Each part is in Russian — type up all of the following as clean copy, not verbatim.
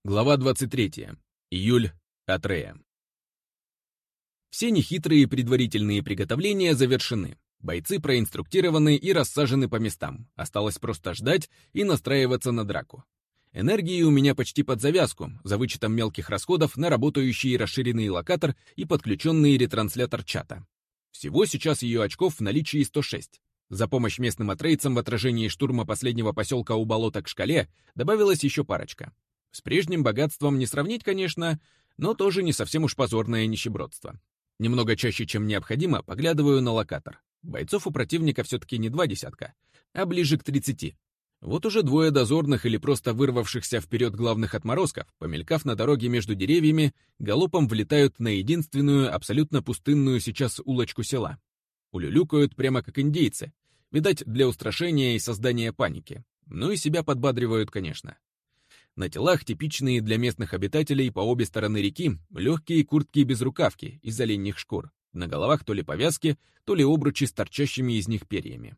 Глава 23. Июль. Атрея. Все нехитрые предварительные приготовления завершены. Бойцы проинструктированы и рассажены по местам. Осталось просто ждать и настраиваться на драку. Энергии у меня почти под завязку, за вычетом мелких расходов на работающий расширенный локатор и подключенный ретранслятор чата. Всего сейчас ее очков в наличии 106. За помощь местным атрейцам в отражении штурма последнего поселка у болота к шкале добавилась еще парочка. С прежним богатством не сравнить, конечно, но тоже не совсем уж позорное нищебродство. Немного чаще, чем необходимо, поглядываю на локатор. Бойцов у противника все-таки не 2 десятка, а ближе к 30. Вот уже 2 дозорных или просто вырвавшихся вперед главных отморозков, помелькав на дороге между деревьями, галопом влетают на единственную, абсолютно пустынную сейчас улочку села. Улюлюкают прямо как индейцы, видать, для устрашения и создания паники. Ну и себя подбадривают, конечно. На телах типичные для местных обитателей по обе стороны реки легкие куртки-безрукавки из оленьих шкур. На головах то ли повязки, то ли обручи с торчащими из них перьями.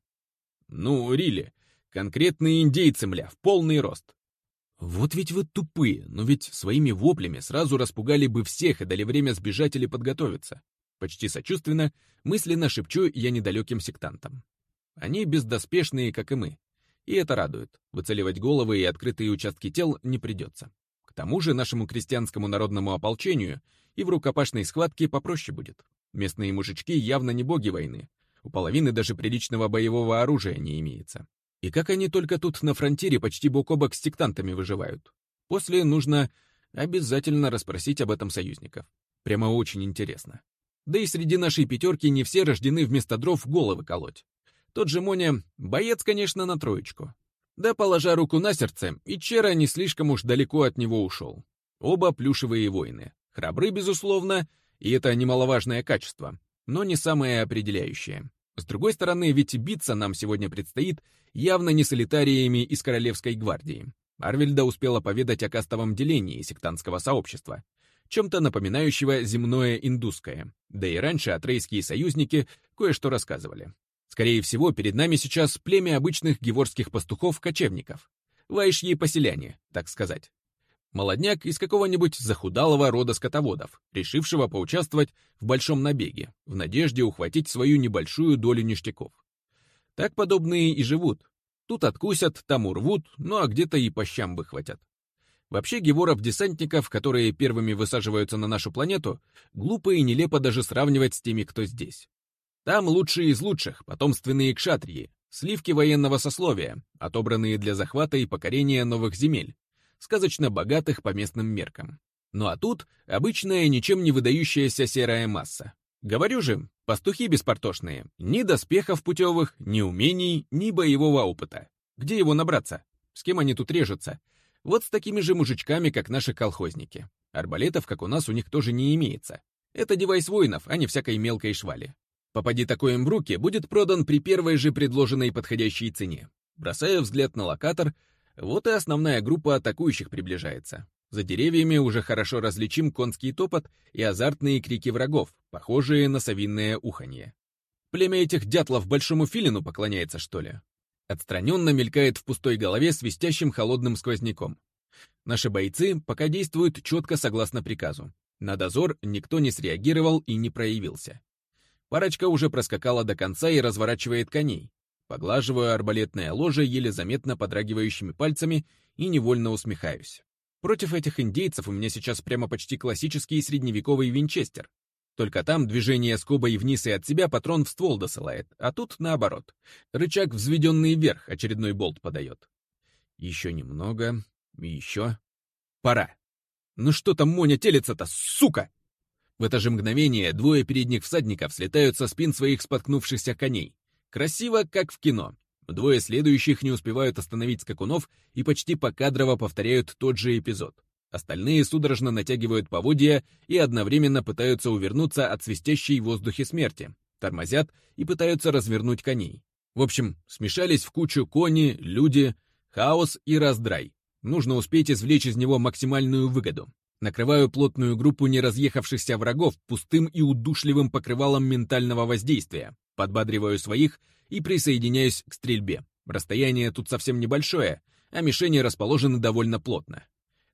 Ну, Рилли, конкретные индейцы, мля, в полный рост. Вот ведь вы тупые, но ведь своими воплями сразу распугали бы всех и дали время сбежать или подготовиться. Почти сочувственно, мысленно шепчу я недалеким сектантам. Они бездоспешные, как и мы. И это радует. Выцеливать головы и открытые участки тел не придется. К тому же нашему крестьянскому народному ополчению и в рукопашной схватке попроще будет. Местные мужички явно не боги войны. У половины даже приличного боевого оружия не имеется. И как они только тут на фронтире почти бок о бок с сектантами выживают. После нужно обязательно расспросить об этом союзников. Прямо очень интересно. Да и среди нашей пятерки не все рождены вместо дров головы колоть. Тот же Моня — боец, конечно, на 3. Да, положа руку на сердце, и Чера не слишком уж далеко от него ушел. Оба плюшевые воины. Храбры, безусловно, и это немаловажное качество, но не самое определяющее. С другой стороны, ведь биться нам сегодня предстоит явно не с элитариями из Королевской гвардии. Арвельда успела поведать о кастовом делении сектантского сообщества, чем-то напоминающего земное индусское, да и раньше атрейские союзники кое-что рассказывали. Скорее всего, перед нами сейчас племя обычных геворских пастухов-кочевников. Ваишьи поселяне, так сказать. Молодняк из какого-нибудь захудалого рода скотоводов, решившего поучаствовать в большом набеге, в надежде ухватить свою небольшую долю ништяков. Так подобные и живут. Тут откусят, там урвут, ну а где-то и по щам выхватят. Вообще геворов-десантников, которые первыми высаживаются на нашу планету, глупо и нелепо даже сравнивать с теми, кто здесь. Там лучшие из лучших, потомственные кшатрии, сливки военного сословия, отобранные для захвата и покорения новых земель, сказочно богатых по местным меркам. Ну а тут обычная, ничем не выдающаяся серая масса. Говорю же, пастухи беспартошные, ни доспехов путевых, ни умений, ни боевого опыта. Где его набраться? С кем они тут режутся? Вот с такими же мужичками, как наши колхозники. Арбалетов, как у нас, у них тоже не имеется. Это девайс воинов, а не всякой мелкой швали. Попади такой им в руки, будет продан при первой же предложенной подходящей цене. Бросая взгляд на локатор, вот и основная группа атакующих приближается. За деревьями уже хорошо различим конский топот и азартные крики врагов, похожие на совиное уханье. Племя этих дятлов большому филину поклоняется, что ли? Отстраненно мелькает в пустой голове свистящим холодным сквозняком. Наши бойцы пока действуют четко согласно приказу. На дозор никто не среагировал и не проявился. Парочка уже проскакала до конца и разворачивает коней. Поглаживаю арбалетное ложе еле заметно подрагивающими пальцами и невольно усмехаюсь. Против этих индейцев у меня сейчас прямо почти классический средневековый винчестер. Только там движение скобой вниз и от себя патрон в ствол досылает, а тут наоборот. Рычаг, взведенный вверх, очередной болт подает. Еще немного, еще. Пора. Ну что там Моня телится-то, сука! В это же мгновение 2 передних всадников слетают со спин своих споткнувшихся коней. Красиво, как в кино. 2 следующих не успевают остановить скакунов и почти покадрово повторяют тот же эпизод. Остальные судорожно натягивают поводья и одновременно пытаются увернуться от свистящей в воздухе смерти, тормозят и пытаются развернуть коней. В общем, смешались в кучу кони, люди, хаос и раздрай. Нужно успеть извлечь из него максимальную выгоду. Накрываю плотную группу неразъехавшихся врагов пустым и удушливым покрывалом ментального воздействия, подбадриваю своих и присоединяюсь к стрельбе. Расстояние тут совсем небольшое, а мишени расположены довольно плотно.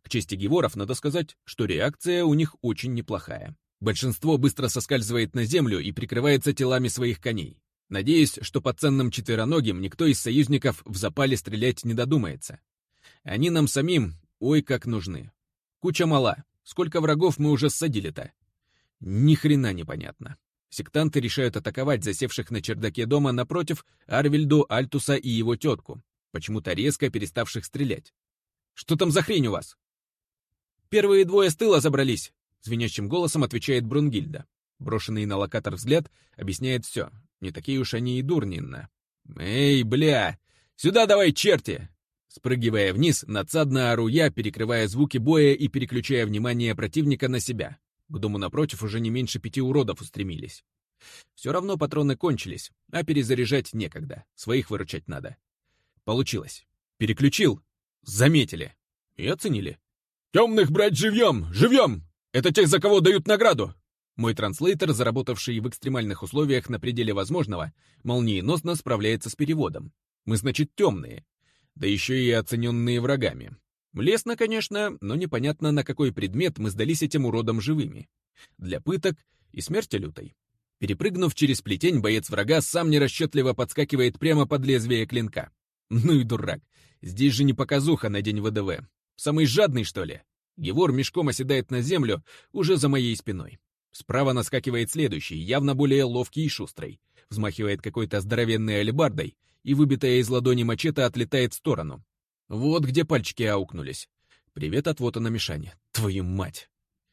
К чести геворов надо сказать, что реакция у них очень неплохая. Большинство быстро соскальзывает на землю и прикрывается телами своих коней. Надеюсь, что по ценным четвероногим никто из союзников в запале стрелять не додумается. Они нам самим, ой, как нужны. Куча мала. Сколько врагов мы уже ссадили-то? Ни хрена непонятно. Сектанты решают атаковать засевших на чердаке дома напротив Арвельду, Альтуса и его тетку, почему-то резко переставших стрелять. «Что там за хрень у вас?» «Первые двое с тыла забрались», — звенящим голосом отвечает Брунгильда. Брошенный на локатор взгляд объясняет все. Не такие уж они и дурнинно. «Эй, бля! Сюда давай, черти!» Спрыгивая вниз, надсадно ору я, перекрывая звуки боя и переключая внимание противника на себя. К дому напротив уже не меньше 5 уродов устремились. Все равно патроны кончились, а перезаряжать некогда, своих выручать надо. Получилось. Переключил. Заметили. И оценили. «Темных брать живьем! Живьем! Это тех, за кого дают награду!» Мой транслейтер, заработавший в экстремальных условиях на пределе возможного, молниеносно справляется с переводом. Мы, значит, темные. Да еще и оцененные врагами. Лестно, конечно, но непонятно, на какой предмет мы сдались этим уродам живыми. Для пыток и смерти лютой. Перепрыгнув через плетень, боец врага сам нерасчетливо подскакивает прямо под лезвие клинка. Ну и дурак. Здесь же не показуха на день ВДВ. Самый жадный, что ли? Гевор мешком оседает на землю уже за моей спиной. Справа наскакивает следующий, явно более ловкий и шустрый. Взмахивает какой-то здоровенной алебардой, и выбитая из ладони мачете отлетает в сторону. Вот где пальчики аукнулись. Привет от Вотана Мишани. Твою мать!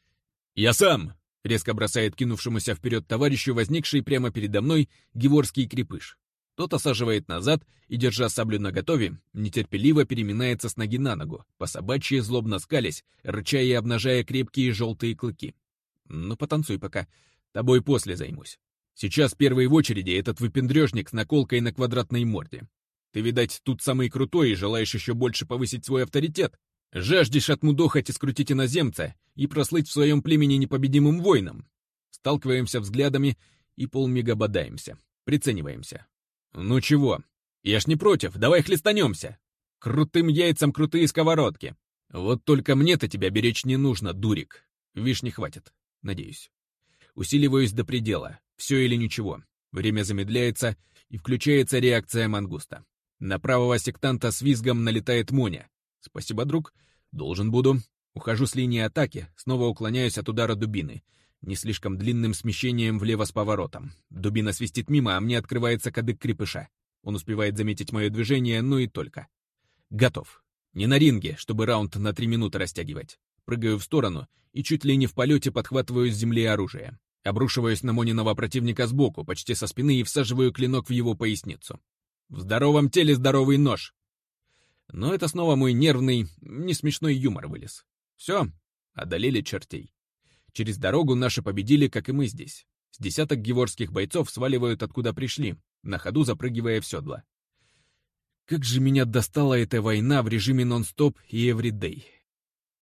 «Я сам!» — резко бросает кинувшемуся вперед товарищу возникший прямо передо мной геворский крепыш. Тот осаживает назад и, держа саблю наготове, нетерпеливо переминается с ноги на ногу, по-собачьи злобно скалясь, рыча и обнажая крепкие желтые клыки. «Ну, потанцуй пока. Тобой после займусь. Сейчас первый в очереди этот выпендрежник с наколкой на квадратной морде. Ты, видать, тут самый крутой и желаешь еще больше повысить свой авторитет. Жаждешь отмудохать и скрутить иноземца и прослыть в своем племени непобедимым воином. Сталкиваемся взглядами и полмига бодаемся, прицениваемся. Ну чего? Я ж не против, давай хлестанемся. Крутым яйцам крутые сковородки. Вот только мне-то тебя беречь не нужно, дурик. Вишни хватит, надеюсь. Усиливаюсь до предела, все или ничего. Время замедляется, и включается реакция мангуста. На правого сектанта с визгом налетает Моня. Спасибо, друг. Должен буду. Ухожу с линии атаки, снова уклоняюсь от удара дубины. Не слишком длинным смещением влево с поворотом. Дубина свистит мимо, а мне открывается кадык крепыша. Он успевает заметить мое движение, ну и только. Готов. Не на ринге, чтобы раунд на 3 минуты растягивать. Прыгаю в сторону и чуть ли не в полете подхватываю с земли оружие. Обрушиваюсь на Мониного противника сбоку, почти со спины, и всаживаю клинок в его поясницу. В здоровом теле здоровый нож. Но это снова мой нервный, не смешной юмор вылез. Все, одолели чертей. Через дорогу наши победили, как и мы здесь. С десяток геворских бойцов сваливают, откуда пришли, на ходу запрыгивая в седла. Как же меня достала эта война в режиме нон-стоп и эвридей.